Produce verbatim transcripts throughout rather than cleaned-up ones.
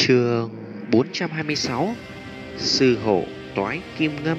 Chương bốn trăm hai mươi sáu. Sư hổ toái kim ngâm.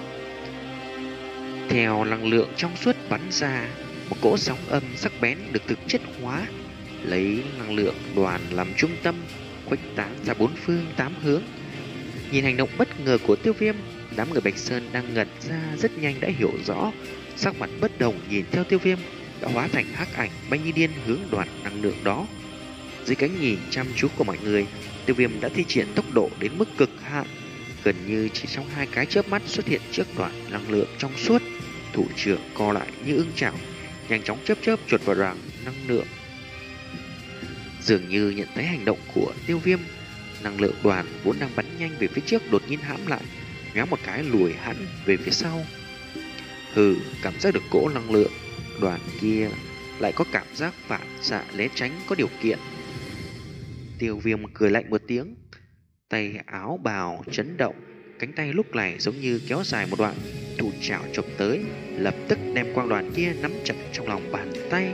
Theo năng lượng trong suốt bắn ra, một cỗ sóng âm sắc bén được thực chất hóa, lấy năng lượng đoàn làm trung tâm, khuếch tán ra bốn phương tám hướng. Nhìn hành động bất ngờ của Tiêu Viêm, đám người Bạch Sơn đang ngẩn ra rất nhanh đã hiểu rõ, sắc mặt bất đồng nhìn theo Tiêu Viêm đã hóa thành hắc ảnh bay như điên hướng đoàn năng lượng đó. Dưới cái nhìn chăm chú của mọi người, Tiêu Viêm đã thi triển tốc độ đến mức cực hạn, gần như chỉ trong hai cái chớp mắt xuất hiện trước đoàn năng lượng trong suốt. Thủ trưởng co lại như ưng chảo, nhanh chóng chớp chớp chuột vào đoàn năng lượng. Dường như nhận thấy hành động của Tiêu Viêm, năng lượng đoàn vốn đang bắn nhanh về phía trước đột nhiên hãm lại, nhoáng một cái lùi hẳn về phía sau. Hừ, cảm giác được cỗ năng lượng đoàn kia lại có cảm giác phản xạ né tránh có điều kiện. Tiêu Viêm cười lạnh một tiếng, tay áo bào chấn động, cánh tay lúc này giống như kéo dài một đoạn, thủ trảo chụp tới, lập tức đem quang đoàn kia nắm chặt trong lòng bàn tay.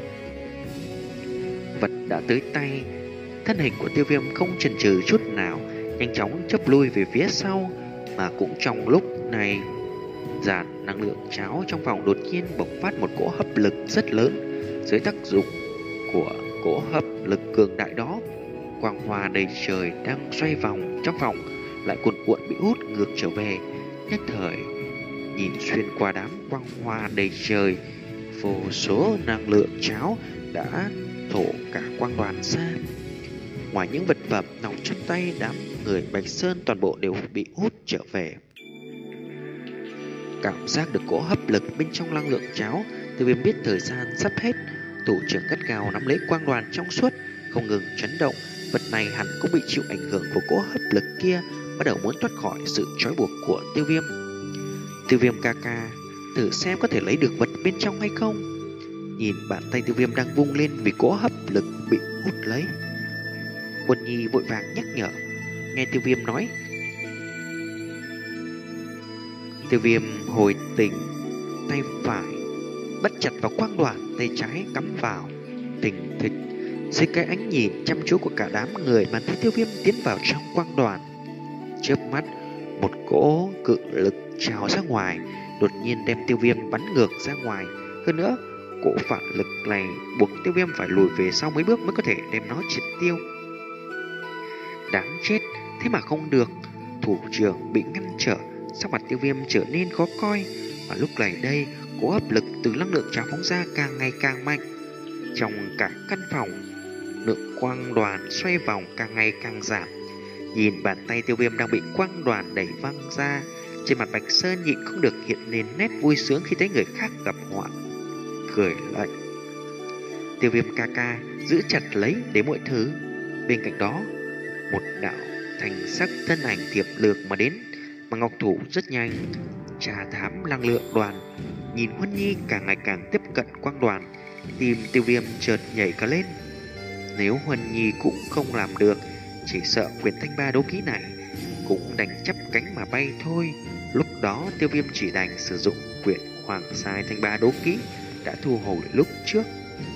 Vật đã tới tay, thân hình của Tiêu Viêm không chần chừ chút nào, nhanh chóng chớp lui về phía sau. Mà cũng trong lúc này, dàn năng lượng cháo trong vòng đột nhiên bộc phát một cỗ hấp lực rất lớn. Dưới tác dụng của cỗ hấp lực cường đại đó, quang hoa đầy trời đang xoay vòng trong vòng lại cuộn cuộn bị hút ngược trở về. Nhất thời nhìn xuyên qua đám quang hoa đầy trời, vô số năng lượng cháo đã thổ cả quang đoàn ra. Ngoài những vật phẩm nòng trong tay, đám người Bạch Sơn toàn bộ đều bị hút trở về. Cảm giác được cỗ hấp lực bên trong năng lượng cháo, Tiêu Viêm biết thời gian sắp hết. Thủ trưởng gắt gao nắm lấy quang đoàn trong suốt, không ngừng chấn động. Vật này hẳn cũng bị chịu ảnh hưởng của cỗ hấp lực kia, bắt đầu muốn thoát khỏi sự trói buộc của Tiêu Viêm. Tiêu Viêm ca ca, thử xem có thể lấy được vật bên trong hay không. Nhìn bàn tay Tiêu Viêm đang vung lên vì cỗ hấp lực bị hút lấy, Quân Nhi vội vàng nhắc nhở. Nghe Tiêu Viêm nói, Tiêu Viêm hồi tỉnh, tay phải bắt chặt vào quang đoàn, tay trái cắm vào, thình thịch. Dưới cái ánh nhìn chăm chú của cả đám người, bàn tay Tiêu Viêm tiến vào trong quang đoàn. Chớp mắt, một cỗ cự lực trào ra ngoài, đột nhiên đem Tiêu Viêm bắn ngược ra ngoài. Hơn nữa, cỗ phản lực này buộc Tiêu Viêm phải lùi về sau mấy bước mới có thể đem nó triệt tiêu. Đáng chết, thế mà không được. Thủ trưởng bị ngăn trở, sắc mặt Tiêu Viêm trở nên khó coi. Và lúc này đây, cỗ hấp lực từ năng lượng trào phóng ra càng ngày càng mạnh. Trong cả căn phòng, lượng quang đoàn xoay vòng càng ngày càng giảm. Nhìn bàn tay Tiêu Viêm đang bị quang đoàn đẩy văng ra, trên mặt Bạch Sơn nhịn không được hiện lên nét vui sướng khi thấy người khác gặp họa. Cười lạnh, Tiêu Viêm ca ca, giữ chặt lấy để mọi thứ. Bên cạnh đó, một đạo thành sắc thân ảnh thiệp lược mà đến, mà ngọc thủ rất nhanh trà thám năng lượng đoàn. Nhìn Huân Nhi càng ngày càng tiếp cận quang đoàn, tim Tiêu Viêm chợt nhảy cả lên. Nếu Huân Nhi cũng không làm được, chỉ sợ quyền thanh ba đấu kỹ này cũng đành chắp cánh mà bay thôi. Lúc đó Tiêu Viêm chỉ đành sử dụng quyển Hoàng Sai thanh ba đấu kỹ đã thu hồi lúc trước.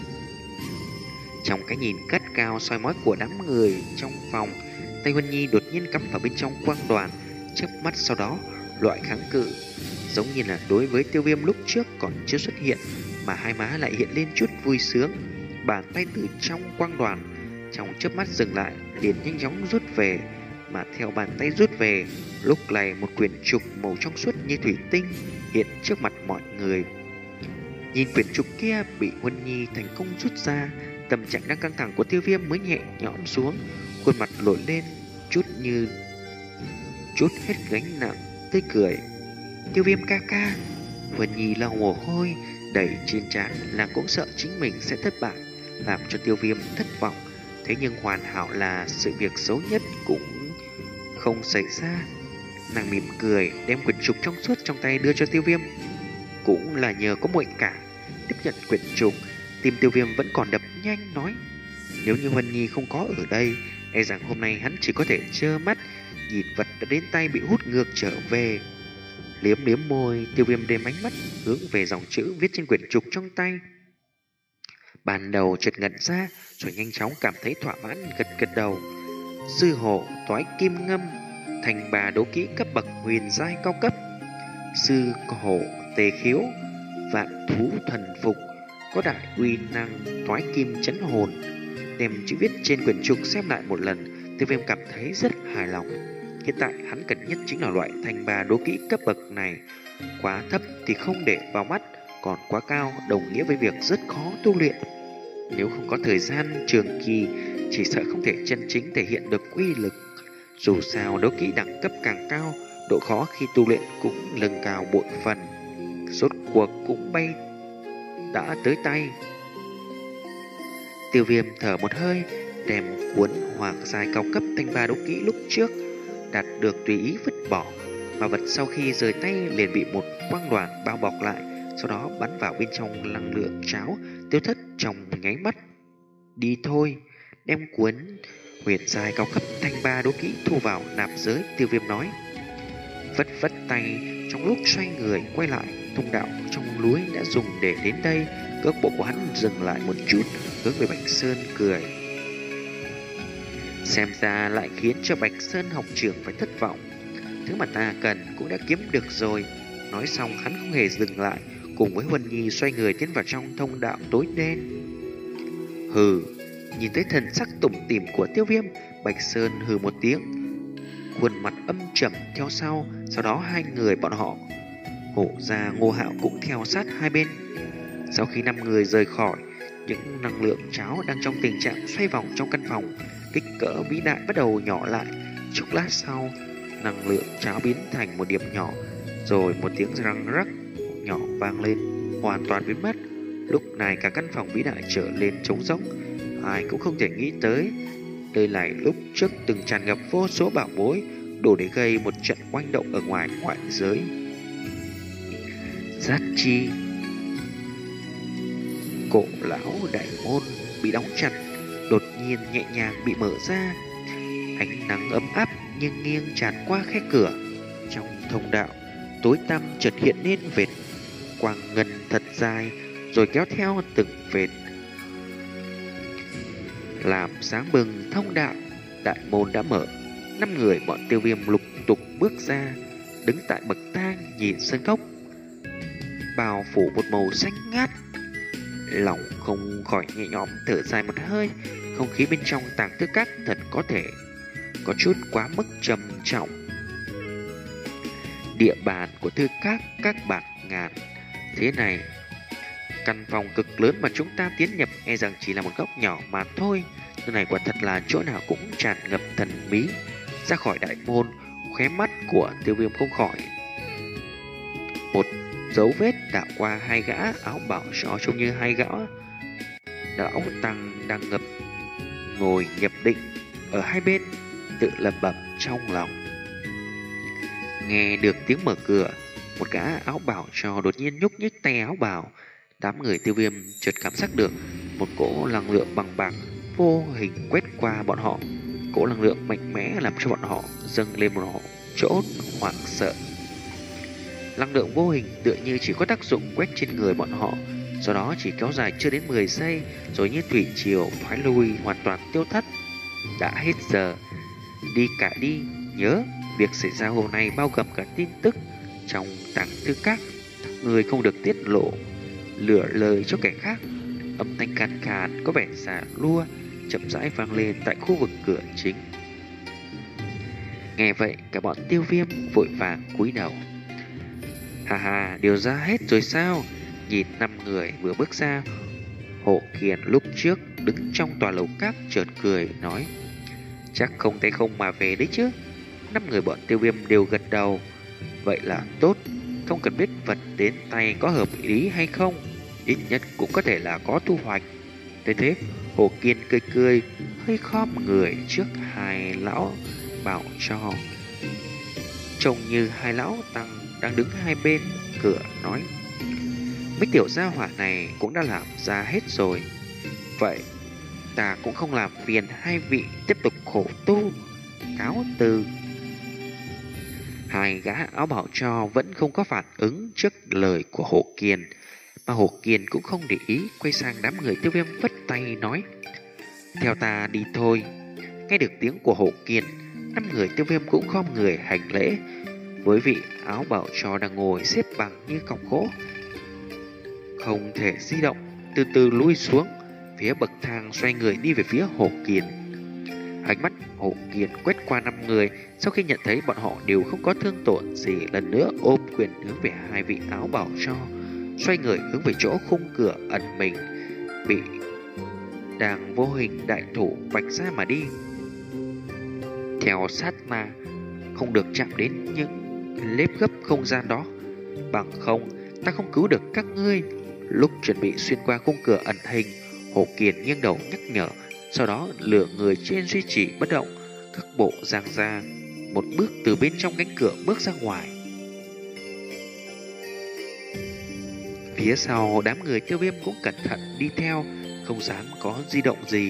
Trong cái nhìn cắt cao soi mói của đám người trong phòng, tay Huân Nhi đột nhiên cắm vào bên trong quang đoàn. Chớp mắt sau đó, loại kháng cự giống như là đối với Tiêu Viêm lúc trước còn chưa xuất hiện, mà hai má lại hiện lên chút vui sướng. Bàn tay từ trong quang đoàn trong chớp mắt dừng lại, liền nhanh chóng rút về. Mà theo bàn tay rút về, lúc này một quyển trục màu trong suốt như thủy tinh hiện trước mặt mọi người. Nhìn quyển trục kia bị Huân Nhi thành công rút ra, tâm trạng đang căng thẳng của Tiêu Viêm mới nhẹ nhõm xuống, khuôn mặt nổi lên chút như chút hết gánh nặng, tươi cười. Tiêu Viêm ca ca. Huân Nhi lau mồ hôi đầy trên trán, nàng cũng sợ chính mình sẽ thất bại, làm cho Tiêu Viêm thất vọng. Thế nhưng hoàn hảo là sự việc xấu nhất cũng không xảy ra. Nàng mỉm cười đem quyển trục trong suốt trong tay đưa cho Tiêu Viêm. Cũng là nhờ có muội cả. Tiếp nhận quyển trục, tim Tiêu Viêm vẫn còn đập nhanh, nói, nếu như Huân Nhi không có ở đây, e rằng hôm nay hắn chỉ có thể trơ mắt nhìn vật đã đến tay bị hút ngược trở về. Liếm liếm môi, Tiêu Viêm đem ánh mắt hướng về dòng chữ viết trên quyển trục trong tay. Ban đầu chợt ngẩn ra, rồi nhanh chóng cảm thấy thỏa mãn, gật gật đầu. sư hộ toái kim ngâm, thành bà đấu kỹ cấp bậc huyền giai cao cấp, sư hộ tề khiếu, vạn thú thần phục, có đại uy năng toái kim chấn hồn. Đem chữ viết trên quyển trục xem lại một lần, Tiêu Viêm cảm thấy rất hài lòng. Hiện tại hắn cần nhất chính là loại thành bà đố kỹ cấp bậc này. Quá thấp thì không để vào mắt, còn quá cao đồng nghĩa với việc rất khó tu luyện. Nếu không có thời gian trường kỳ, chỉ sợ không thể chân chính thể hiện được uy lực. Dù sao đấu kỹ đẳng cấp càng cao, độ khó khi tu luyện cũng nâng cao bội phần. Rốt cuộc cũng bay đã tới tay. Tiêu Viêm thở một hơi, đem cuốn hoàng giai cao cấp thanh ba đấu kỹ lúc trước đạt được tùy ý vứt bỏ, mà vật sau khi rời tay liền bị một quang đoàn bao bọc lại, sau đó bắn vào bên trong năng lượng cháo, tiêu thất trong nháy mắt. Đi thôi, đem cuốn huyền giai cao cấp thanh ba đấu kỹ thu vào nạp giới. Tiêu Viêm nói, vất vất tay, trong lúc xoay người quay lại, thông đạo trong núi đã dùng để đến đây. Cước bộ của hắn dừng lại một chút, hướng về Bạch Sơn cười. Xem ra lại khiến cho Bạch Sơn học trưởng phải thất vọng. Thứ mà ta cần cũng đã kiếm được rồi. Nói xong hắn không hề dừng lại, cùng với Huân Nhi xoay người tiến vào trong thông đạo tối đen. Hừ, nhìn thấy thần sắc tủm tỉm của Tiêu Viêm, Bạch Sơn hừ một tiếng, khuôn mặt âm trầm theo sau. Sau đó hai người bọn họ, Hổ Gia, Ngô Hạo cũng theo sát hai bên. Sau khi năm người rời khỏi, những năng lượng cháo đang trong tình trạng xoay vòng trong căn phòng, kích cỡ vĩ đại bắt đầu nhỏ lại. Chốc lát sau, năng lượng cháo biến thành một điểm nhỏ, rồi một tiếng răng rắc nhỏ vang lên, hoàn toàn biến mất. Lúc này cả căn phòng vĩ đại trở lên trống rỗng. Ai cũng không thể nghĩ tới, đây là lúc trước từng tràn ngập vô số bảo bối, đủ để gây một trận oanh động ở ngoài ngoại giới. Giác chi, cổ lão đại môn bị đóng chặt, đột nhiên nhẹ nhàng bị mở ra. Ánh nắng ấm áp nhưng nghiêng tràn qua khe cửa. Trong thông đạo tối tăm chợt hiện lên vệt quang ngân thật dài, rồi kéo theo từng vệt làm sáng bừng thông đạo. Đại môn đã mở. Năm người bọn Tiêu Viêm lục tục bước ra, đứng tại bậc thang nhìn sân cốc bao phủ một màu xanh ngát. Lòng không khỏi nhẹ nhõm thở dài một hơi. Không khí bên trong tàng thư các thật có thể có chút quá mức trầm trọng. Địa bàn của thư các các bạt ngàn thế này, căn phòng cực lớn mà chúng ta tiến nhập e rằng chỉ là một góc nhỏ mà thôi. Nơi này quả thật là chỗ nào cũng tràn ngập thần bí. Ra khỏi đại môn, khóe mắt của Tiêu Viêm không khỏi một dấu vết đảo qua hai gã áo bảo cho trông như hai gã lão tăng đang ngập ngồi nhập định ở hai bên, tự lẩm bẩm trong lòng. Nghe được tiếng mở cửa, một gã áo bảo cho đột nhiên nhúc nhích tay áo bảo. Đám người Tiêu Viêm chợt cảm giác được một cỗ năng lượng bằng bạc vô hình quét qua bọn họ. Cỗ năng lượng mạnh mẽ làm cho bọn họ dâng lên một chỗ hoảng sợ. Năng lượng vô hình tựa như chỉ có tác dụng quét trên người bọn họ, sau đó chỉ kéo dài chưa đến mười giây, rồi như thủy triều thoái lui hoàn toàn tiêu thất. Đã hết giờ, đi cả đi. Nhớ, việc xảy ra hôm nay bao gồm cả tin tức trong tàng thư các, người không được tiết lộ, lửa lời cho kẻ khác. Âm thanh khàn khàn có vẻ già lua chậm rãi vang lên tại khu vực cửa chính. Nghe vậy, cả bọn Tiêu Viêm vội vàng cúi đầu. Hà hà, điều ra hết rồi sao? Nhìn năm người vừa bước ra, Hộ Kiền lúc trước đứng trong tòa lầu các chợt cười nói, chắc không tay không mà về đấy chứ. Năm người bọn Tiêu Viêm đều gật đầu. Vậy là tốt, không cần biết vật đến tay có hợp lý hay không, ít nhất cũng có thể là có thu hoạch. Thế thế, Hồ Kiên cười cười, hơi khom người trước hai lão bảo cho, trông như hai lão tăng đang đứng hai bên cửa nói, mấy tiểu gia hỏa này cũng đã làm ra hết rồi. Vậy ta cũng không làm phiền hai vị tiếp tục khổ tu, cáo từ. Hai gã áo bảo cho vẫn không có phản ứng trước lời của Hồ Kiền, mà Hồ Kiền cũng không để ý, quay sang đám người Tiêu Viêm vất tay nói, theo ta đi thôi. Nghe được tiếng của Hổ Kiền, năm người Tiêu Viêm cũng khom người hành lễ với vị áo bảo cho đang ngồi xếp bằng như cọc gỗ, không thể di động, từ từ lui xuống phía bậc thang, xoay người đi về phía Hổ Kiền. Ánh mắt Hổ Kiền quét qua năm người, sau khi nhận thấy bọn họ đều không có thương tổn gì, lần nữa ôm quyền hướng về hai vị áo bảo cho, xoay người hướng về chỗ khung cửa ẩn mình bị đang vô hình đại thủ vạch ra mà đi. Theo sát ma, không được chạm đến những lếp gấp không gian đó, bằng không ta không cứu được các ngươi. Lúc chuẩn bị xuyên qua khung cửa ẩn hình, Hổ Kiền nghiêng đầu nhắc nhở, sau đó lửa người trên duy trì bất động, các bộ giang ra một bước từ bên trong cánh cửa bước ra ngoài. Phía sau đám người Tiêu Viêm cũng cẩn thận đi theo, không dám có di động gì.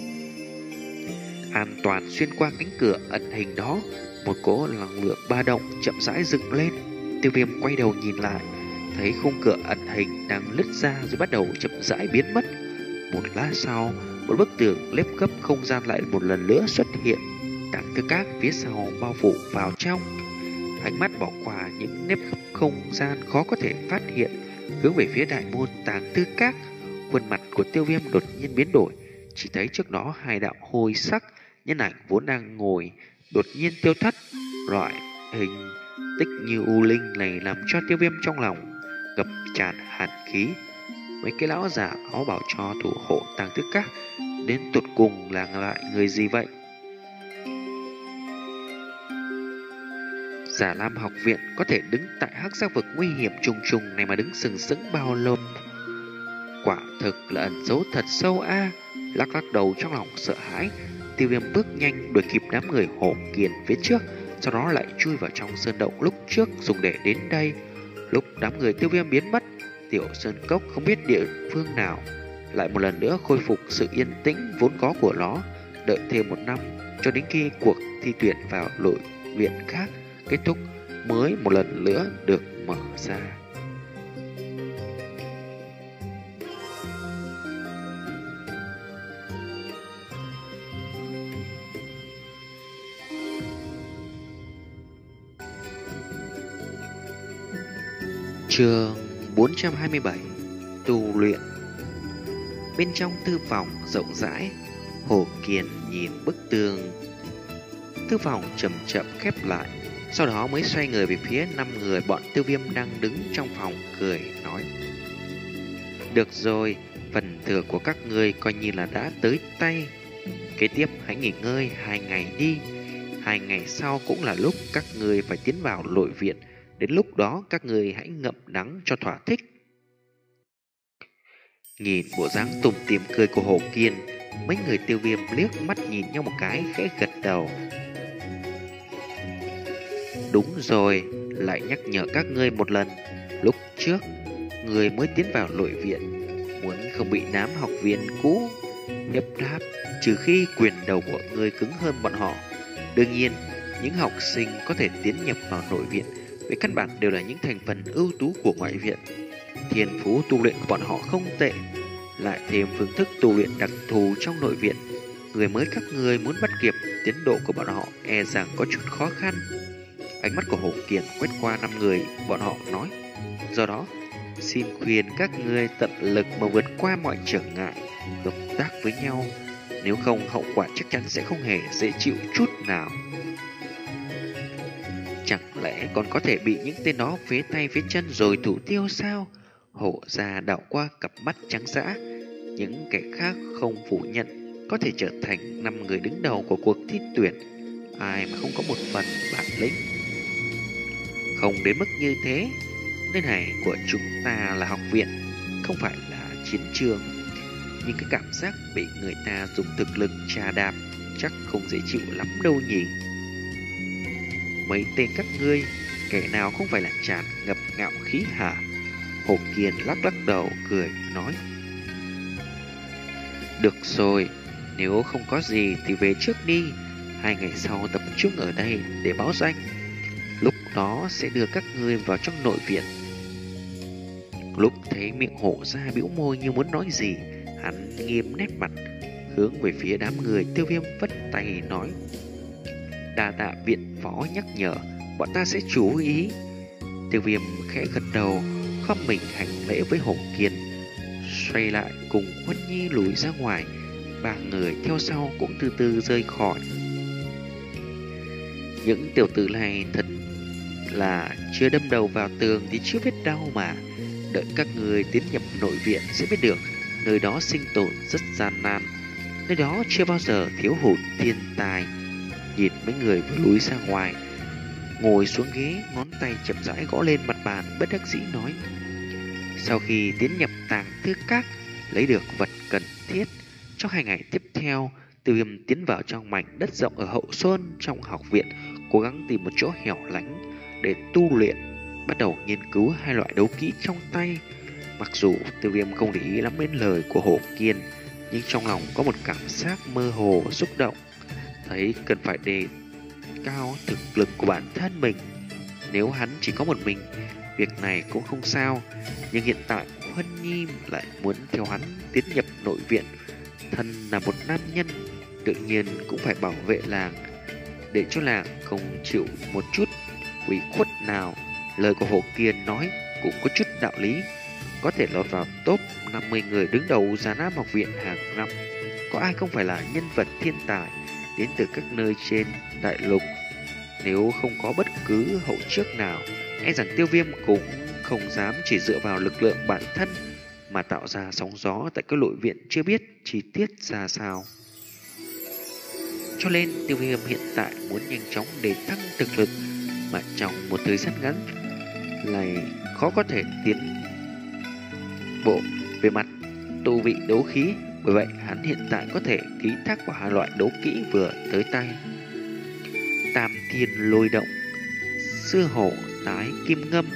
An toàn xuyên qua cánh cửa ẩn hình đó, một cỗ năng lượng ba động chậm rãi dựng lên. Tiêu Viêm quay đầu nhìn lại, thấy khung cửa ẩn hình đang lứt ra rồi bắt đầu chậm rãi biến mất. Một lát sau, một bức tường lép gấp không gian lại một lần nữa xuất hiện. Tàng Tư Các phía sau bao phủ vào trong. Ánh mắt bỏ qua những nếp gấp không gian khó có thể phát hiện, hướng về phía đại môn Tàng Tư Các. Khuôn mặt của Tiêu Viêm đột nhiên biến đổi, chỉ thấy trước đó hai đạo hồi sắc nhân ảnh vốn đang ngồi đột nhiên tiêu thất. Loại hình tích như u linh này làm cho Tiêu Viêm trong lòng ngập tràn hàn khí. Mấy cái lão giả áo bảo cho thủ hộ Tàng Tư Các đến tột cùng là lại người gì vậy? Giả Lam học viện có thể đứng tại hắc giác vực nguy hiểm trùng trùng này mà đứng sừng sững bao lâu? Quả thực là ẩn dấu thật sâu a. À. Lắc lắc đầu trong lòng sợ hãi, Tiêu Viêm bước nhanh đuổi kịp đám người Hổ Kiền phía trước, sau đó lại chui vào trong sơn động lúc trước dùng để đến đây. Lúc đám người Tiêu Viêm biến mất, Tiểu Sơn Cốc không biết địa phương nào lại một lần nữa khôi phục sự yên tĩnh vốn có của nó. Đợi thêm một năm cho đến khi cuộc thi tuyển vào nội viện khác kết thúc mới một lần nữa được mở ra. Chương bốn trăm hai mươi bảy. Tu luyện. Bên trong thư phòng rộng rãi, Hổ Kiền nhìn bức tường. Thư phòng chậm chậm khép lại, sau đó mới xoay người về phía năm người bọn Tiêu Viêm đang đứng trong phòng, cười nói: được rồi, phần thừa của các ngươi coi như là đã tới tay. Kế tiếp hãy nghỉ ngơi hai ngày đi. Hai ngày sau cũng là lúc các ngươi phải tiến vào nội viện. Đến lúc đó các ngươi hãy ngậm đắng cho thỏa thích. Nhìn bộ dáng tủm tỉm cười của Hổ Kiền, mấy người Tiêu Viêm liếc mắt nhìn nhau một cái, khẽ gật đầu. Đúng rồi, lại nhắc nhở các ngươi một lần. Lúc trước, người mới tiến vào nội viện, muốn không bị đám học viên cũ nhấp đáp, trừ khi quyền đầu của ngươi cứng hơn bọn họ. Đương nhiên, những học sinh có thể tiến nhập vào nội viện về căn bản đều là những thành phần ưu tú của ngoại viện. Thiên phú tu luyện của bọn họ không tệ, lại thêm phương thức tu luyện đặc thù trong nội viện, người mới các ngươi muốn bắt kịp tiến độ của bọn họ e rằng có chút khó khăn. Ánh mắt của Hổ Kiền quét qua năm người bọn họ nói: do đó, xin khuyên các ngươi tận lực mà vượt qua mọi trở ngại, hợp tác với nhau, nếu không hậu quả chắc chắn sẽ không hề dễ chịu chút nào. Chẳng lẽ còn có thể bị những tên đó phế tay phế chân rồi thủ tiêu sao? Hổ ra đảo qua cặp mắt trắng dã. Những kẻ khác không phủ nhận có thể trở thành năm người đứng đầu của cuộc thi tuyển, ai mà không có một phần bản lĩnh. Không đến mức như thế. Nơi này của chúng ta là học viện, không phải là chiến trường. Nhưng cái cảm giác bị người ta dùng thực lực trà đạp chắc không dễ chịu lắm đâu nhỉ. Mấy tên các ngươi, kẻ nào không phải là tràn ngập ngạo khí hả? Hổ Kiền lắc lắc đầu cười nói: được rồi, nếu không có gì thì về trước đi. Hai ngày sau tập trung ở đây để báo danh, lúc đó sẽ đưa các ngươi vào trong nội viện. Lúc thấy miệng Hổ ra bĩu môi như muốn nói gì, hắn nghiêm nét mặt, hướng về phía đám người. Tiêu Viêm vất tay nói: đa tạ viện phó nhắc nhở, bọn ta sẽ chú ý. Tiêu Viêm khẽ gật đầu, khom mình hành lễ với Hổ Kiên, xoay lại cùng Huân Nhi lùi ra ngoài. Ba người theo sau cũng từ từ rời khỏi. Những tiểu tử này thật là chưa đâm đầu vào tường thì chưa biết đau mà. Đợi các người tiến nhập nội viện sẽ biết được, nơi đó sinh tồn rất gian nan, nơi đó chưa bao giờ thiếu hụt thiên tài. Nhìn mấy người vừa lùi ra ngoài, ngồi xuống ghế, ngón tay chậm rãi gõ lên mặt bàn, bất đắc dĩ nói: sau khi tiến nhập tàng thư các, lấy được vật cần thiết, trong hai ngày tiếp theo, Tiêu Viêm tiến vào trong mảnh đất rộng ở hậu sơn trong học viện, cố gắng tìm một chỗ hẻo lánh để tu luyện, bắt đầu nghiên cứu hai loại đấu kỹ trong tay. Mặc dù Tiêu Viêm không để ý lắm đến lời của Hổ Kiên, nhưng trong lòng có một cảm giác mơ hồ xúc động, thấy cần phải đề cao thực lực của bản thân mình. Nếu hắn chỉ có một mình, việc này cũng không sao, nhưng hiện tại Huân Nhi lại muốn theo hắn tiến nhập nội viện. Thân là một nam nhân, tự nhiên cũng phải bảo vệ làng, để cho làng không chịu một chút ủy khuất nào. Lời của Hồ Kiên nói cũng có chút đạo lý. Có thể lọt vào top năm mươi người đứng đầu Già Nam học viện hàng năm, có ai không phải là nhân vật thiên tài đến từ các nơi trên đại lục. Nếu không có bất cứ hậu trước nào, e rằng Tiêu Viêm cũng không dám chỉ dựa vào lực lượng bản thân mà tạo ra sóng gió tại các nội viện chưa biết chi tiết ra sao. Cho nên Tiêu Viêm hiện tại muốn nhanh chóng để tăng thực lực, mà trong một thời gian ngắn lại khó có thể tiến bộ về mặt tu vị đấu khí. Bởi vậy hắn hiện tại có thể ký thác vào hai loại đấu kỹ vừa tới tay: Tam Thiên Lôi Động, Xưa Hổ Tái Kim Ngâm.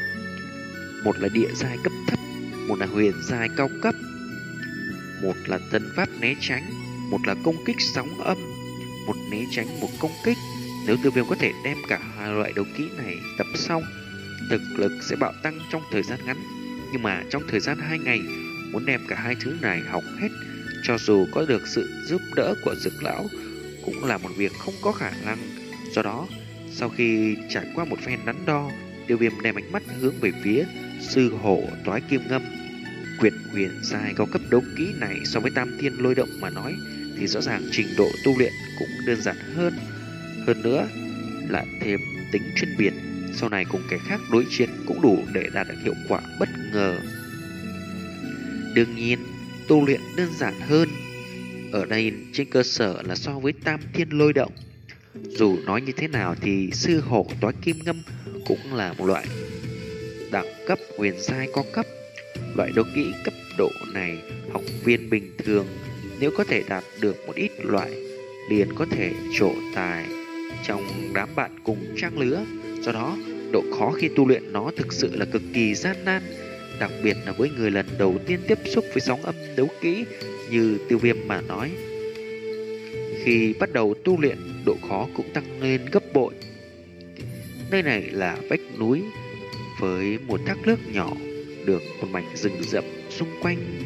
Một là địa giai cấp thấp, một là huyền giai cao cấp. Một là tân pháp né tránh, một là công kích sóng âm. Một né tránh, một công kích. Nếu Tiêu Viêm có thể đem cả hai loại đấu kỹ này tập xong, thực lực sẽ bạo tăng trong thời gian ngắn. Nhưng mà trong thời gian hai ngày, muốn đem cả hai thứ này học hết, cho dù có được sự giúp đỡ của Dực Lão, cũng là một việc không có khả năng. Do đó, sau khi trải qua một phen đắn đo, Tiêu Viêm đem ánh mắt hướng về phía Sư Hổ Toái Kim Ngâm. Quyển huyền giai cao cấp đấu kỹ này so với Tam Thiên Lôi Động mà nói thì rõ ràng trình độ tu luyện cũng đơn giản hơn. Hơn nữa, lại thêm tính chuyên biệt, sau này cùng kẻ khác đối chiến cũng đủ để đạt được hiệu quả bất ngờ. Đương nhiên, tu luyện đơn giản hơn ở đây trên cơ sở là so với Tam Thiên Lôi Động. Dù nói như thế nào thì Sư Hổ Toái Kim Ngâm cũng là một loại đẳng cấp huyền giai cao cấp. Loại đấu kỹ cấp độ này, học viên bình thường nếu có thể đạt được một ít loại, liền có thể trổ tài trong đám bạn cùng trang lứa. Do đó, độ khó khi tu luyện nó thực sự là cực kỳ gian nan, đặc biệt là với người lần đầu tiên tiếp xúc với sóng âm đấu kỹ như Tiêu Viêm mà nói. Khi bắt đầu tu luyện, độ khó cũng tăng lên gấp bội. Nơi này là vách núi với một thác nước nhỏ, được một mảnh rừng rậm xung quanh.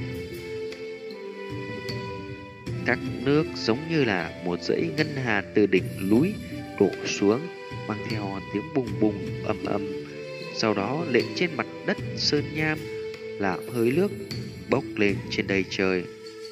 Thác nước giống như là một dãy ngân hà từ đỉnh núi đổ xuống, mang theo tiếng bùng bùng ầm ầm, sau đó lệ trên mặt đất sơn nham, làm hơi nước bốc lên trên đầy trời.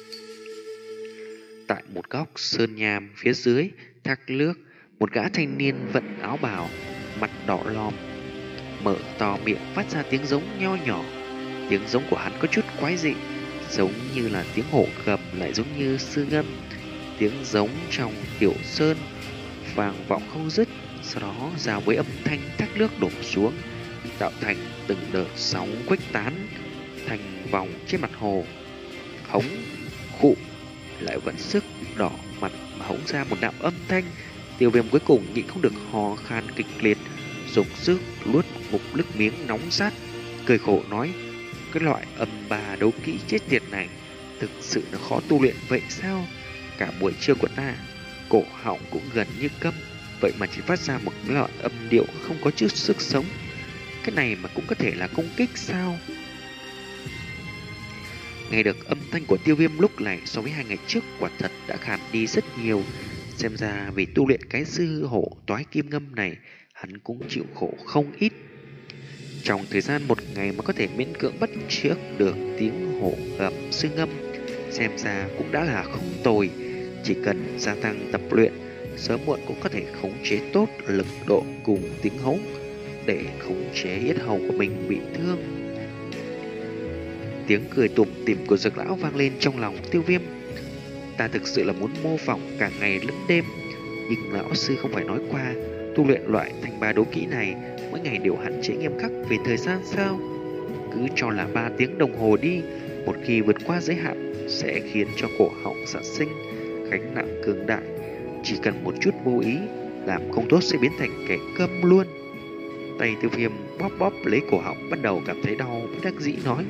Tại một góc sơn nham phía dưới thác nước, một gã thanh niên vận áo bào, mặt đỏ lòm, mở to miệng phát ra tiếng giống nho nhỏ. Tiếng giống của hắn có chút quái dị, giống như là tiếng hổ gầm, lại giống như sư ngâm. Tiếng giống trong tiểu sơn vang vọng không dứt, sau đó giao với âm thanh thác nước đổ xuống, tạo thành từng đợt sóng khuếch tán thành vòng trên mặt hồ. Hống khụ lại vẫn sức đỏ mặt mà hống ra một đạo âm thanh. Tiêu Viêm cuối cùng nhịn không được hò khan kịch liệt, dùng sức luốt một nước miếng nóng rát, cười khổ nói: cái loại âm bà đấu kỹ chết tiệt này thực sự là khó tu luyện vậy sao? Cả buổi trưa của ta, cổ họng cũng gần như câm, vậy mà chỉ phát ra một loại âm điệu không có chút sức sống. Cái này mà cũng có thể là công kích sao? Nghe được âm thanh của Tiêu Viêm lúc này so với hai ngày trước quả thật đã khàn đi rất nhiều. Xem ra vì tu luyện cái sư hổ toái kim ngâm này, hắn cũng chịu khổ không ít. Trong thời gian một ngày mà có thể miễn cưỡng bắt chước được tiếng hổ gầm sư ngâm, xem ra cũng đã là không tồi. Chỉ cần gia tăng tập luyện, sớm muộn cũng có thể khống chế tốt lực độ cùng tiếng hống, để khống chế yết hầu của mình bị thương. Tiếng cười tủm tỉm của Dược lão vang lên trong lòng Tiêu Viêm. Ta thực sự là muốn mô phỏng cả ngày lẫn đêm, nhưng lão sư không phải nói qua tu luyện loại thanh ba đấu kỹ này mỗi ngày đều hạn chế nghiêm khắc về thời gian sao? Cứ cho là ba tiếng đồng hồ đi, một khi vượt qua giới hạn sẽ khiến cho cổ họng sản sinh gánh nặng cường đại. Chỉ cần một chút vô ý, làm không tốt sẽ biến thành kẻ câm luôn. Tay Tiêu Viêm bóp bóp lấy cổ họng, bắt đầu cảm thấy đau, bất đắc dĩ nói.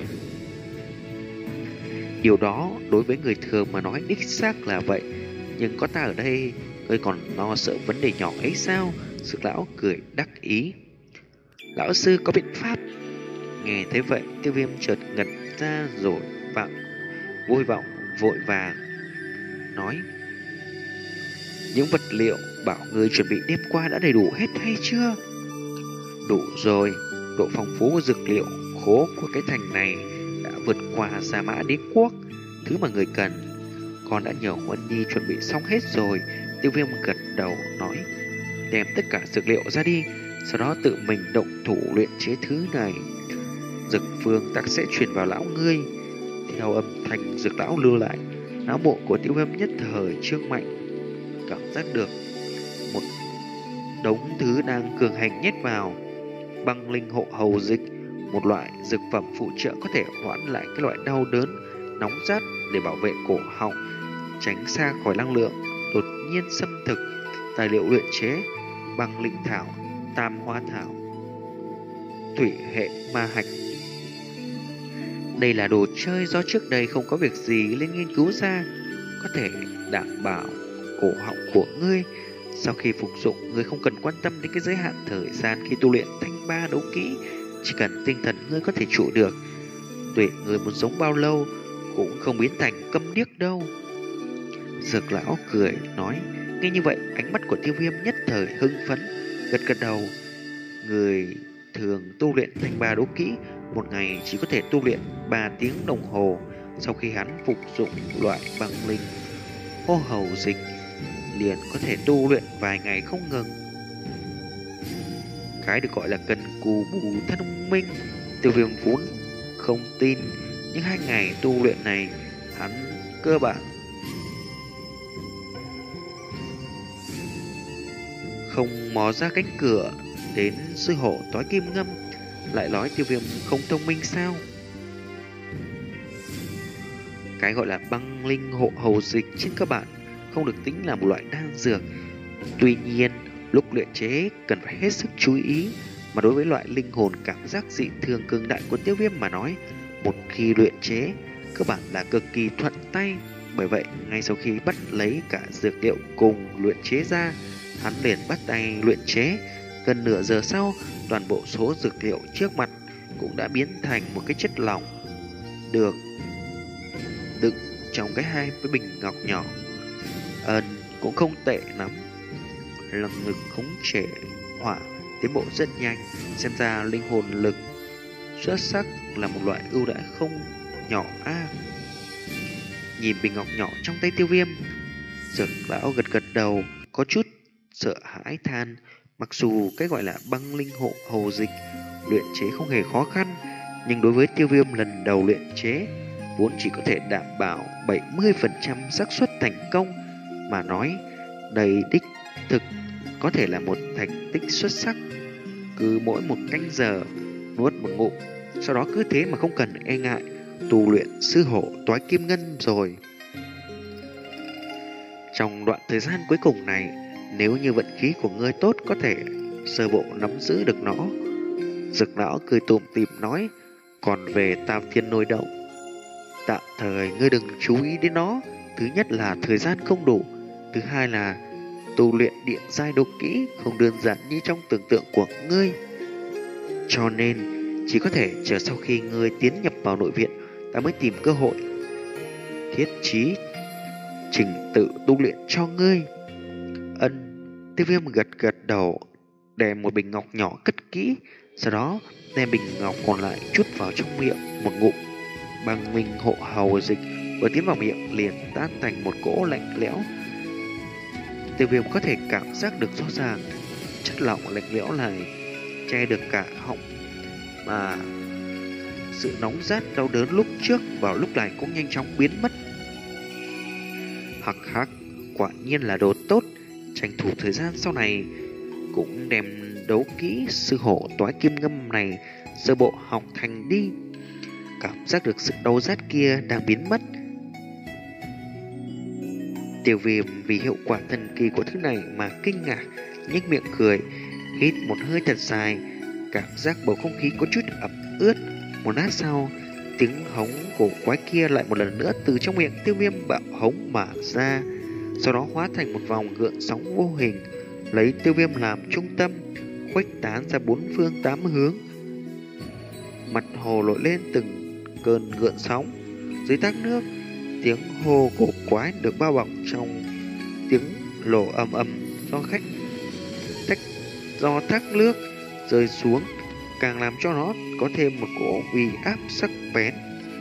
Điều đó đối với người thường mà nói đích xác là vậy, nhưng có ta ở đây, ngươi còn lo sợ vấn đề nhỏ ấy sao? Dược lão cười đắc ý. Lão sư có biện pháp. Nghe thế vậy, Tiêu Viêm chợt ngẩn ra rồi vọng vui vọng vội vàng nói: những vật liệu bảo ngươi chuẩn bị đêm qua đã đầy đủ hết hay chưa? Đủ rồi, độ phong phú của dược liệu khố của cái thành này đã vượt qua Sa Mã Đế quốc. Thứ mà người cần, con đã nhờ Huân Nhi chuẩn bị xong hết rồi. Tiêu Viêm gật đầu nói: đem tất cả dược liệu ra đi, sau đó tự mình động thủ luyện chế thứ này. Dược phương ta sẽ truyền vào lão ngươi. Theo âm thanh dược lão lưu lại, não bộ của Tiêu Viêm nhất thời trương mạnh, cảm giác được một đống thứ đang cường hành nhét vào. Băng linh hộ hầu dịch, một loại dược phẩm phụ trợ có thể hoãn lại cái loại đau đớn nóng rát để bảo vệ cổ họng, tránh xa khỏi năng lượng đột nhiên xâm thực. Tài liệu luyện chế: băng linh thảo, tam hoa thảo, thủy hệ ma hạch. Đây là đồ chơi do trước đây không có việc gì nên nghiên cứu ra, có thể đảm bảo cổ họng của ngươi. Sau khi phục dụng, ngươi không cần quan tâm đến cái giới hạn thời gian khi tu luyện thanh ba đấu kỹ, chỉ cần tinh thần ngươi có thể trụ được, tuệ ngươi muốn sống bao lâu cũng không biến thành câm điếc đâu. Dược lão cười nói. Nghe như vậy, ánh mắt của Tiêu Viêm nhất thời hưng phấn, gật gật đầu. Người thường tu luyện thanh ba đấu kỹ một ngày chỉ có thể tu luyện ba tiếng đồng hồ. Sau khi hắn phục dụng loại băng linh hô hầu dịch, liền có thể tu luyện vài ngày không ngừng. Cái được gọi là cần cù bù thông minh. Tiêu Viêm vốn không tin, nhưng hai ngày tu luyện này hắn cơ bản không mò ra cánh cửa đến sư hổ toái kim ngâm. Lại nói Tiêu Viêm không thông minh sao? Cái gọi là băng linh hộ hầu dịch trên cơ bản không được tính là một loại đan dược. Tuy nhiên, lúc luyện chế cần phải hết sức chú ý. Mà đối với loại linh hồn cảm giác dị thường cường đại của Tiêu Viêm mà nói, một khi luyện chế, cơ bản là cực kỳ thuận tay. Bởi vậy, ngay sau khi bắt lấy cả dược liệu cùng luyện chế ra, hắn liền bắt tay luyện chế. Gần nửa giờ sau, toàn bộ số dược liệu trước mặt cũng đã biến thành một cái chất lỏng được đựng trong cái hai cái bình ngọc nhỏ. Ừm, cũng không tệ lắm. Lăng ngực khống chế hỏa tiến bộ rất nhanh, xem ra linh hồn lực xuất sắc là một loại ưu đãi không nhỏ a. À, nhìn bình ngọc nhỏ trong tay Tiêu Viêm, Dược lão gật gật đầu, có chút sợ hãi than. Mặc dù cái gọi là băng linh hộ hầu dịch luyện chế không hề khó khăn, nhưng đối với Tiêu Viêm lần đầu luyện chế vốn chỉ có thể đảm bảo bảy mươi phần trăm xác suất thành công mà nói, đây đích thực có thể là một thành tích xuất sắc. Cứ mỗi một canh giờ nuốt một ngụm, sau đó cứ thế mà không cần e ngại tu luyện sư hổ toái kim ngân rồi. Trong đoạn thời gian cuối cùng này, nếu như vận khí của ngươi tốt, có thể sơ bộ nắm giữ được nó. Dực lão cười tủm tỉm nói. Còn về Tào Thiên Nôi Động, tạm thời ngươi đừng chú ý đến nó. Thứ nhất là thời gian không đủ, thứ hai là tu luyện điện giai đấu kỹ không đơn giản như trong tưởng tượng của ngươi. Cho nên chỉ có thể chờ sau khi ngươi tiến nhập vào nội viện, ta mới tìm cơ hội thiết trí trình tự tu luyện cho ngươi. Ân. Tiêu Viêm gật gật đầu, đem một bình ngọc nhỏ cất kỹ, sau đó đem bình ngọc còn lại chút vào trong miệng một ngụm. Băng minh hộ hầu dịch vừa tiến vào miệng liền tan thành một cỗ lạnh lẽo. Tiêu Viêm có thể cảm giác được rõ ràng chất lỏng lạnh lẽo này che được cả họng, mà sự nóng rát đau đớn lúc trước vào lúc này cũng nhanh chóng biến mất. Hắc hắc, quả nhiên là đồ tốt. Tranh thủ thời gian sau này cũng đem đấu kỹ sư hổ toái kim ngâm này sơ bộ học thành đi. Cảm giác được sự đau rát kia đang biến mất. Tiêu Viêm vì hiệu quả thần kỳ của thứ này mà kinh ngạc, nhếch miệng cười, hít một hơi thật dài, cảm giác bầu không khí có chút ẩm ướt. Một lát sau, tiếng hống cổ quái kia lại một lần nữa từ trong miệng Tiêu Viêm bạo hống mà ra, sau đó hóa thành một vòng gợn sóng vô hình, lấy Tiêu Viêm làm trung tâm, khuếch tán ra bốn phương tám hướng. Mặt hồ nổi lên từng cơn gợn sóng. Dưới thác nước, tiếng hô cổ quái được bao bọc trong tiếng lồ ầm ầm do khách tách do thác nước rơi xuống, càng làm cho nó có thêm một cỗ uy áp sắc bén.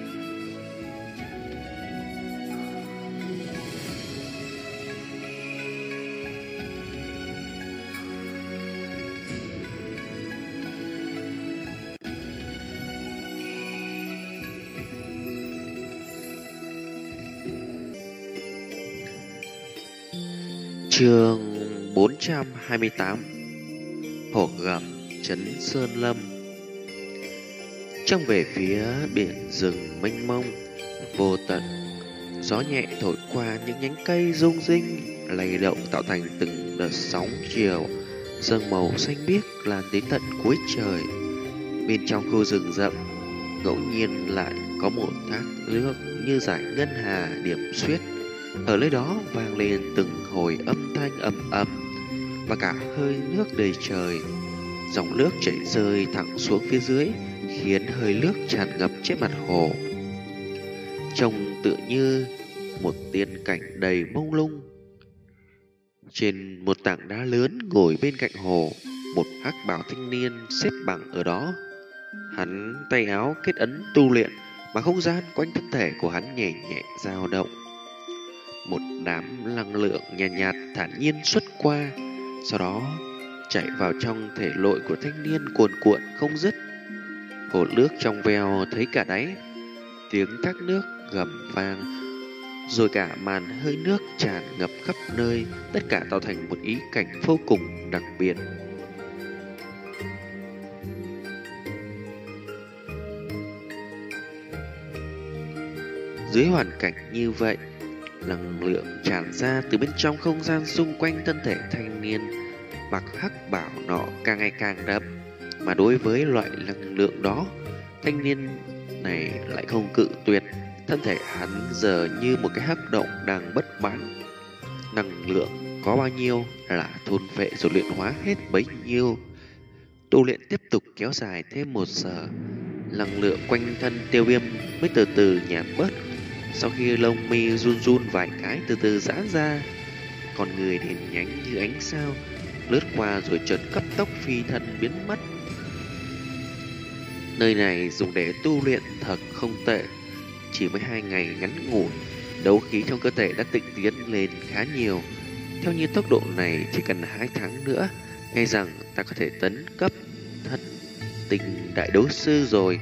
Chương bốn trăm hai mươi tám. Hổ gầm trấn Sơn Lâm. Trong về phía biển rừng mênh mông vô tận, gió nhẹ thổi qua những nhánh cây rung rinh lay động tạo thành từng đợt sóng chiều, sương màu xanh biếc lan đến tận cuối trời. Bên trong khu rừng rậm, ngẫu nhiên lại có một thác nước như dải ngân hà điểm xuyết. Ở nơi đó vang lên từng hồi âm thanh ầm ầm, và cả hơi nước đầy trời. Dòng nước chảy rơi thẳng xuống phía dưới, khiến hơi nước tràn ngập trên mặt hồ, trông tự như một tiên cảnh đầy mông lung. Trên một tảng đá lớn ngồi bên cạnh hồ, một hắc bào thanh niên xếp bằng ở đó. Hắn tay áo kết ấn tu luyện, mà không gian quanh thân thể của hắn nhẹ nhẹ dao động. Một đám năng lượng nhàn nhạt, nhạt thản nhiên xuất qua, sau đó chạy vào trong thể lội của thanh niên cuồn cuộn không dứt. Hồ nước trong veo thấy cả đáy, tiếng thác nước gầm vang, rồi cả màn hơi nước tràn ngập khắp nơi, tất cả tạo thành một ý cảnh vô cùng đặc biệt. Dưới hoàn cảnh như vậy, năng lượng tràn ra từ bên trong không gian xung quanh thân thể thanh niên mặc hắc bảo nọ càng ngày càng đậm. Mà đối với loại năng lượng đó, thanh niên này lại không cự tuyệt. Thân thể hắn giờ như một cái hắc động đang bất mãn. Năng lượng có bao nhiêu là thôn vệ rồi luyện hóa hết bấy nhiêu. Tu luyện tiếp tục kéo dài thêm một giờ, năng lượng quanh thân Tiêu Viêm mới từ từ nhạt bớt. Sau khi lông mi run run vài cái từ từ giãn ra, con người đèn nhánh như ánh sao lướt qua rồi chợt cấp tốc phi thân biến mất. Nơi này dùng để tu luyện thật không tệ. Chỉ mới hai ngày ngắn ngủi, đấu khí trong cơ thể đã tịnh tiến lên khá nhiều. Theo như tốc độ này, chỉ cần hai tháng nữa, ngay rằng ta có thể tấn cấp thất tinh đại đấu sư rồi.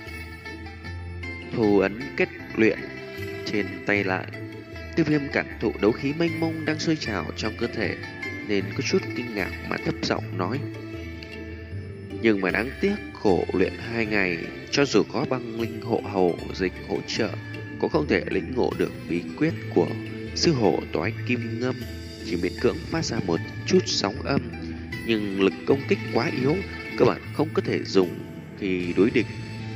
Thủ ấn kết luyện trên tay lại, Tiêu Viêm cảm thụ đấu khí mênh mông đang sôi trào trong cơ thể, nên có chút kinh ngạc mà thấp giọng nói: nhưng mà đáng tiếc, khổ luyện hai ngày, cho dù có băng linh hộ hầu dịch hỗ trợ, cũng không thể lĩnh ngộ được bí quyết của sư hổ toái kim ngâm. Chỉ miễn cưỡng phát ra một chút sóng âm, nhưng lực công kích quá yếu, cơ bản không có thể dùng khi đối địch.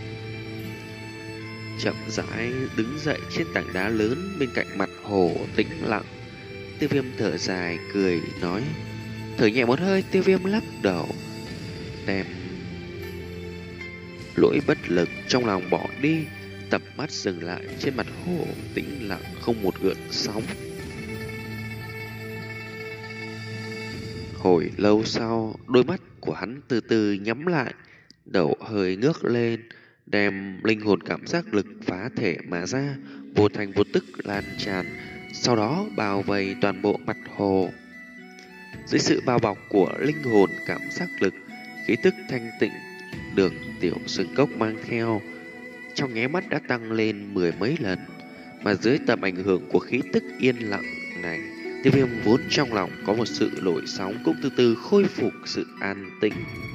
Chậm rãi đứng dậy trên tảng đá lớn bên cạnh mặt hồ tĩnh lặng, Tiêu Viêm thở dài cười nói. Thở nhẹ một hơi, Tiêu Viêm lắc đầu, đem lỗi bất lực trong lòng bỏ đi, Tầm mắt dừng lại trên mặt hồ tĩnh lặng không một gợn sóng. Hồi lâu sau, đôi mắt của hắn từ từ nhắm lại, đầu hơi ngước lên, đem linh hồn cảm giác lực phá thể mà ra, vô thành vô tức lan tràn, sau đó bao vây toàn bộ mặt hồ. Dưới sự bao bọc của linh hồn cảm giác lực, khí tức thanh tịnh được Tiểu Sơn Cốc mang theo, trong nháy mắt đã tăng lên mười mấy lần. Mà dưới tầm ảnh hưởng của khí tức yên lặng này, Tiêu Viêm vốn trong lòng có một sự nổi sóng cũng từ từ khôi phục sự an tĩnh.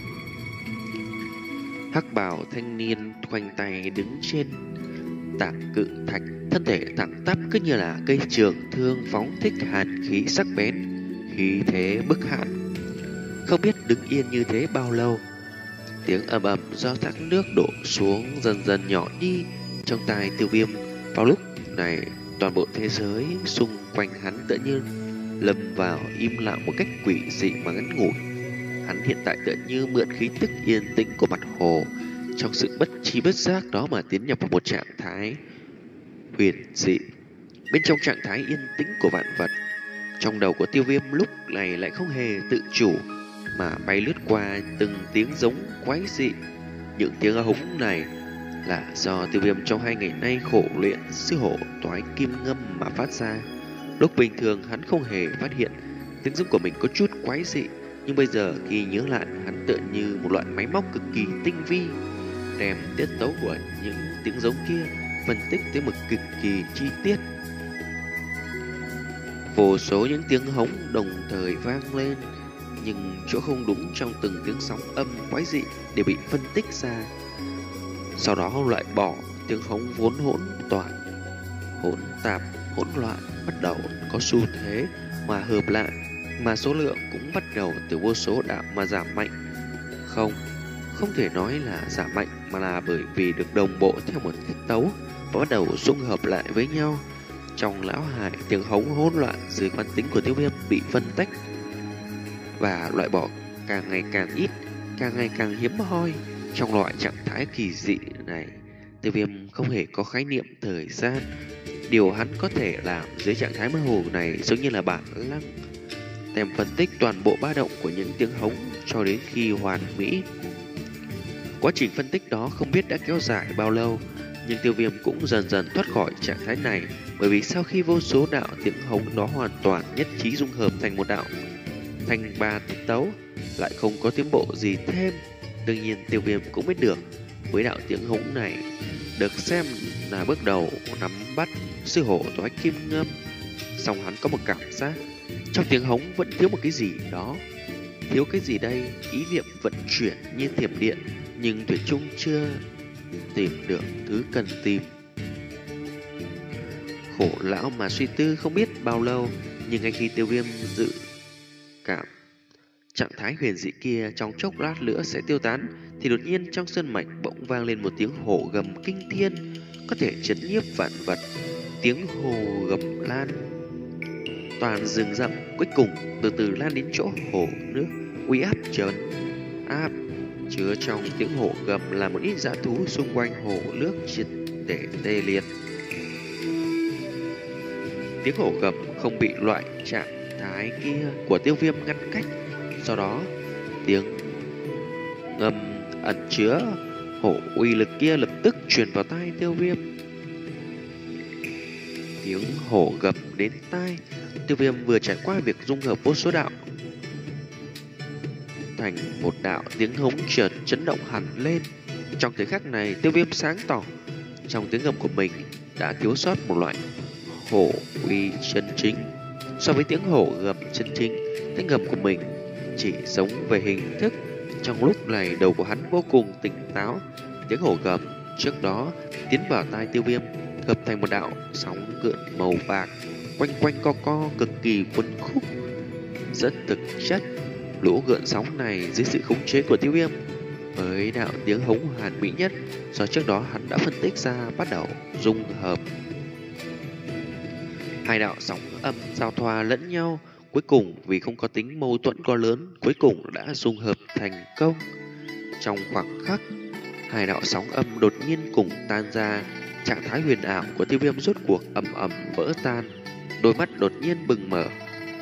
Hắc bào thanh niên khoanh tay đứng trên tảng cự thạch, thân thể thẳng tắp cứ như là cây trường thương phóng thích hàn khí sắc bén, khí thế bức hạn. Không biết đứng yên như thế bao lâu, tiếng ầm ầm do thác nước đổ xuống dần dần nhỏ đi trong tai Tiêu Viêm. Vào lúc này, toàn bộ thế giới xung quanh hắn tựa như lâm vào im lặng một cách quỷ dị mà ngắn ngủi. Hắn hiện tại tựa như mượn khí tức yên tĩnh của mặt hồ, trong sự bất tri bất giác đó mà tiến nhập vào một trạng thái huyền dị. Bên trong trạng thái yên tĩnh của vạn vật, trong đầu của Tiêu Viêm lúc này lại không hề tự chủ mà bay lướt qua từng tiếng giống quái dị. Những tiếng hống này là do Tiêu Viêm trong hai ngày nay khổ luyện sư hổ toái kim ngâm mà phát ra. Lúc bình thường hắn không hề phát hiện tiếng giống của mình có chút quái dị, nhưng bây giờ khi nhớ lại, hắn tựa như một loại máy móc cực kỳ tinh vi, đem tiết tấu của những tiếng giống kia phân tích tới một cực kỳ chi tiết. Vô số những tiếng hống đồng thời vang lên, nhưng chỗ không đúng trong từng tiếng sóng âm quái dị đều bị phân tích ra, sau đó loại bỏ tiếng hống vốn hỗn toàn, hỗn tạp, hỗn loạn bắt đầu có xu thế mà hợp lại, mà số lượng cũng bắt đầu từ vô số đạo mà giảm mạnh. Không, không thể nói là giảm mạnh, mà là bởi vì được đồng bộ theo một tiết tấu và bắt đầu dung hợp lại với nhau. Trong lão hải, tiếng hống hỗn loạn dưới quán tính của Tiêu Viêm bị phân tách và loại bỏ càng ngày càng ít, càng ngày càng hiếm hoi. Trong loại trạng thái kỳ dị này, Tiêu Viêm không hề có khái niệm thời gian. Điều hắn có thể làm dưới trạng thái mơ hồ này giống như là bản lăng, đem phân tích toàn bộ ba động của những tiếng hống cho đến khi hoàn mỹ. Quá trình phân tích đó không biết đã kéo dài bao lâu, nhưng Tiêu Viêm cũng dần dần thoát khỏi trạng thái này, bởi vì sau khi vô số đạo tiếng hống đó hoàn toàn nhất trí dung hợp thành một đạo thành ba tiết tấu, lại không có tiến bộ gì thêm. Đương nhiên Tiêu Viêm cũng biết được, với đạo tiếng hống này được xem là bước đầu nắm bắt sư hổ toái kim ngâm, song hắn có một cảm giác trong tiếng hống vẫn thiếu một cái gì đó. Thiếu cái gì đây? Ý niệm vận chuyển như thiểm điện, nhưng Thủy Trung chưa tìm được thứ cần tìm. Khổ lão mà suy tư không biết bao lâu, nhưng ngay khi Tiêu Viêm dự cảm trạng thái huyền dị kia trong chốc lát nữa sẽ tiêu tán, thì đột nhiên trong sơn mạch bỗng vang lên một tiếng hổ gầm kinh thiên, có thể chấn nhiếp vạn vật. Tiếng hồ gầm lan toàn rừng rậm, cuối cùng từ từ lan đến chỗ hồ nước, uy áp trấn áp. Chứa trong tiếng hổ gầm là một ít dã thú xung quanh hồ nước triệt để tê liệt. Tiếng hổ gầm không bị loại trạng thái kia của Tiêu Viêm ngăn cách. Sau đó tiếng ngầm ẩn chứa hổ uy lực kia lập tức truyền vào tai Tiêu Viêm. Tiếng hổ gầm đến tai Tiêu Viêm vừa trải qua việc dung hợp vô số đạo thành một đạo tiếng hống chợt chấn động hẳn lên. Trong thời khắc này, Tiêu Viêm sáng tỏ, trong tiếng gầm của mình đã thiếu sót một loại hổ uy chân chính. So với tiếng hổ gầm chân chính, tiếng gầm của mình chỉ giống về hình thức. Trong lúc này, đầu của hắn vô cùng tỉnh táo. Tiếng hổ gầm trước đó tiến vào tai Tiêu Viêm, hợp thành một đạo sóng gợn màu bạc, quanh quanh co co cực kỳ cuốn khúc, rất thực chất. Lũ gợn sóng này dưới sự khống chế của Tiêu Viêm với đạo tiếng hống hoàn mỹ nhất do trước đó hắn đã phân tích ra bắt đầu dung hợp. Hai đạo sóng âm giao thoa lẫn nhau, cuối cùng vì không có tính mâu thuẫn quá lớn, cuối cùng đã dung hợp thành công. Trong khoảng khắc, hai đạo sóng âm đột nhiên cùng tan ra, Trạng thái huyền ảo của Tiêu Viêm rốt cuộc ầm ầm vỡ tan, đôi mắt đột nhiên bừng mở,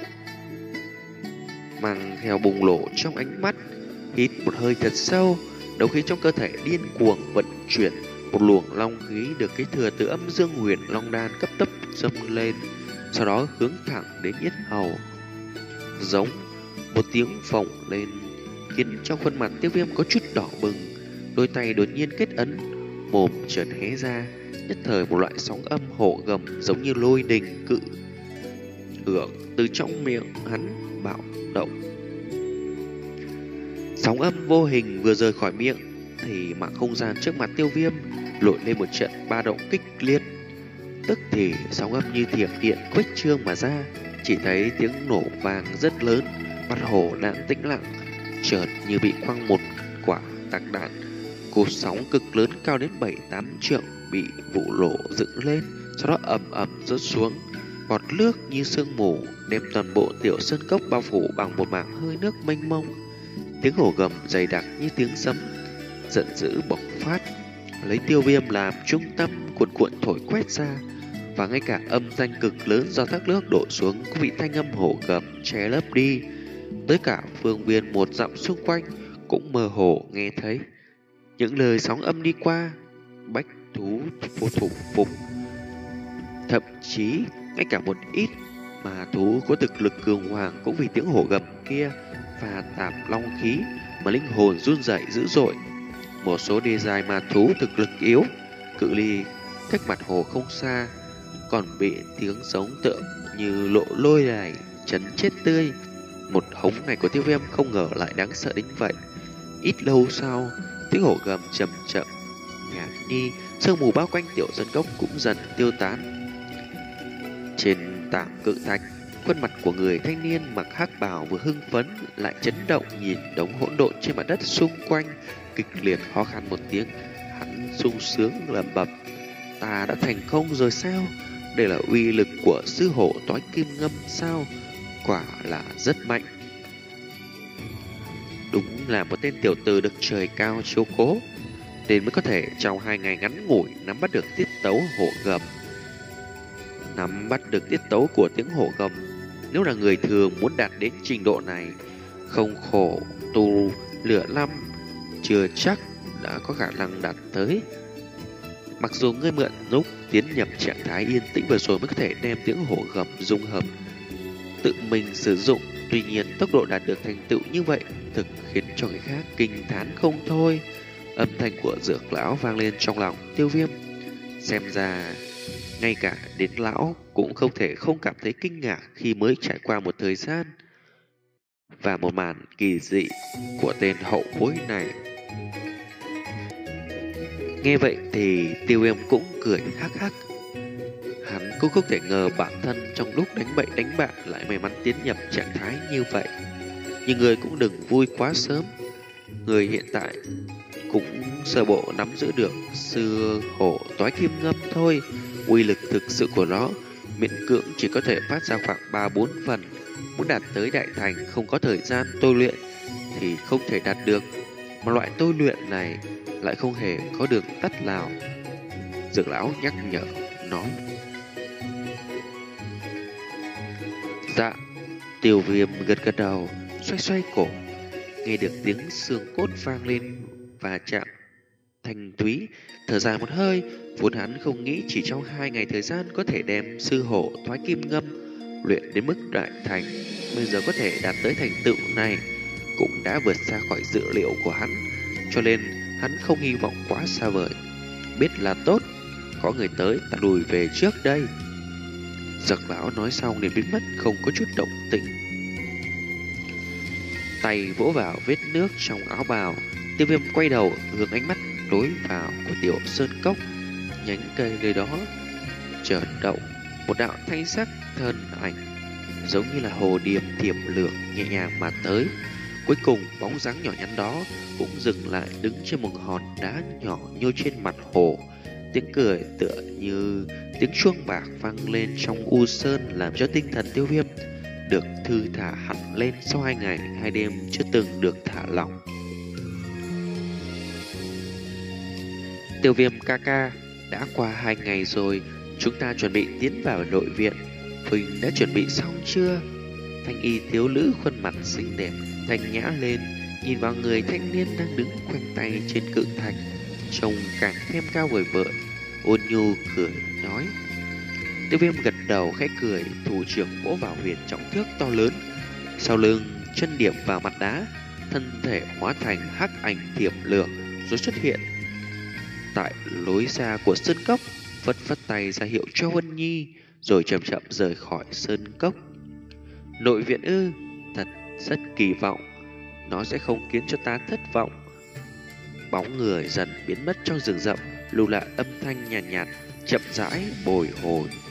mang theo bùng nổ trong ánh mắt. Hít một hơi thật sâu, đấu khí trong cơ thể điên cuồng vận chuyển, một luồng long khí được kế thừa từ âm dương huyền long đan cấp tốc dâng lên, sau đó hướng thẳng đến yết hầu. Giống một tiếng phồng lên, khiến cho khuôn mặt Tiêu Viêm có chút đỏ bừng, đôi tay đột nhiên kết ấn, mồm chợt hé ra, nhất thời một loại sóng âm hổ gầm giống như lôi đình cự hưởng từ trong miệng hắn bạo động. Sóng âm vô hình vừa rời khỏi miệng thì mà không gian trước mặt Tiêu Viêm nổi lên một trận ba động kịch liệt. Tức thì sóng âm như thiểm điện khuếch trương mà ra, chỉ thấy tiếng nổ vang rất lớn, mặt hồ đang tĩnh lặng, chợt như bị quăng một quả tạc đạn. Cột sóng cực lớn cao đến bảy tám trượng bị vụ nổ dựng lên, sau đó ầm ầm rớt xuống, bọt nước như sương mù đem toàn bộ tiểu sơn cốc bao phủ bằng một mảng hơi nước mênh mông. Tiếng hổ gầm dày đặc như tiếng sấm giận dữ bộc phát, lấy Tiêu Viêm làm trung tâm cuộn cuộn thổi quét ra, và ngay cả âm thanh cực lớn do thác nước đổ xuống cũng bị thanh âm hổ gầm che lấp đi. Tới cả phương viên một dặm xung quanh cũng mơ hồ nghe thấy những lời sóng âm đi qua. Bách thú vô thủ phục, thậm chí ngay cả một ít mà thú có thực lực cường hoàng cũng vì tiếng hổ gầm kia và tạp long khí mà linh hồn run rẩy dữ dội. Một số đê dài mà thú thực lực yếu, cự ly cách mặt hồ không xa, còn bị tiếng sống tựa như lộ lôi này chấn chết tươi. Một hống này của Tiêu Viêm không ngờ lại đáng sợ đến vậy. Ít lâu sau, tiếng hổ gầm chậm chậm nhạt đi, sương mù bao quanh tiểu dân cốc cũng dần tiêu tán. Trên tảng cự thạch, khuôn mặt của người thanh niên mặc hắc bào vừa hưng phấn lại chấn động, nhìn đống hỗn độn trên mặt đất xung quanh, kịch liệt ho khan một tiếng. Hắn sung sướng lẩm bẩm: ta đã thành công rồi sao? Đây là uy lực của sư hổ toái kim ngâm sao? Quả là rất mạnh. Đúng là một tên tiểu tử được trời cao chiếu cố, nên mới có thể trong hai ngày ngắn ngủi nắm bắt được tiết tấu hổ gầm. Nắm bắt được tiết tấu của tiếng hổ gầm, nếu là người thường muốn đạt đến trình độ này, không khổ tu lửa năm chưa chắc đã có khả năng đạt tới. Mặc dù ngươi mượn lúc tiến nhập trạng thái yên tĩnh vừa rồi mới có thể đem tiếng hổ gầm dung hợp tự mình sử dụng, tuy nhiên tốc độ đạt được thành tựu như vậy thực khiến cho người khác kinh thán không thôi. Âm thanh của dược lão vang lên trong lòng Tiêu Viêm. Xem ra ngay cả đến lão cũng không thể không cảm thấy kinh ngạc khi mới trải qua một thời gian và một màn kỳ dị của tên hậu bối này. Nghe vậy thì Tiêu Viêm cũng cười hắc hắc. Hắn cũng không thể ngờ bản thân trong lúc đánh bậy đánh bạ lại may mắn tiến nhập trạng thái như vậy. Nhưng người cũng đừng vui quá sớm. Người hiện tại cũng sơ bộ nắm giữ được sư hổ toái kim ngâm thôi. Uy lực thực sự của nó miễn cưỡng chỉ có thể phát ra khoảng ba bốn phần. Muốn đạt tới đại thành không có thời gian tôi luyện thì không thể đạt được. Mà loại tôi luyện này lại không hề có đường tắt nào. Dược lão nhắc nhở nói. Dạ. Tiêu Viêm gật gật đầu, xoay xoay cổ, nghe được tiếng xương cốt vang lên và chạm thanh thúy, thở dài một hơi. Vốn hắn không nghĩ chỉ trong hai ngày thời gian có thể đem sư hổ thoái kim ngâm luyện đến mức đại thành, bây giờ có thể đạt tới thành tựu này cũng đã vượt xa khỏi dự liệu của hắn, cho nên hắn không hy vọng quá xa vời. Biết là tốt, có người tới ta lùi về trước đây. Dược lão nói xong liền biến mất không có chút động tĩnh. Tay vỗ vào vết nước trong áo bào, Tiêu Viêm quay đầu hướng ánh mắt đối vào của tiểu sơn cốc. Nhánh cây nơi đó chợt động, một đạo thanh sắc thân ảnh giống như là hồ điệp thiểm lược nhẹ nhàng mà tới. Cuối cùng bóng dáng nhỏ nhắn đó cũng dừng lại đứng trên một hòn đá nhỏ nhô trên mặt hồ. Tiếng cười tựa như tiếng chuông bạc vang lên trong u sơn, làm cho tinh thần Tiêu Viêm được thư thả hẳn lên sau hai ngày hai đêm chưa từng được thả lỏng. Tiêu Viêm ca ca, Đã qua hai ngày rồi, chúng ta chuẩn bị tiến vào nội viện. Huỳnh đã chuẩn bị xong chưa? Thanh y thiếu nữ khuôn mặt xinh đẹp, thanh nhã lên, nhìn vào người thanh niên đang đứng khoanh tay trên cự thạch, trông càng thêm cao vời vợi, ôn nhu cười nói. Tiêu Viêm gật đầu khẽ cười, thủ trưởng vỗ vào huyền trọng thước to lớn, sau lưng chân điểm vào mặt đá, thân thể hóa thành hắc ảnh thiểm lửa rồi xuất hiện tại lối ra của sơn cốc, phất phất tay ra hiệu cho Huân Nhi, rồi chậm chậm rời khỏi sơn cốc. Nội viện ư? Thật rất kỳ vọng, nó sẽ không khiến cho ta thất vọng. Bóng người dần biến mất trong rừng rậm, lưu lại âm thanh nhàn nhạt, nhạt chậm rãi bồi hồi.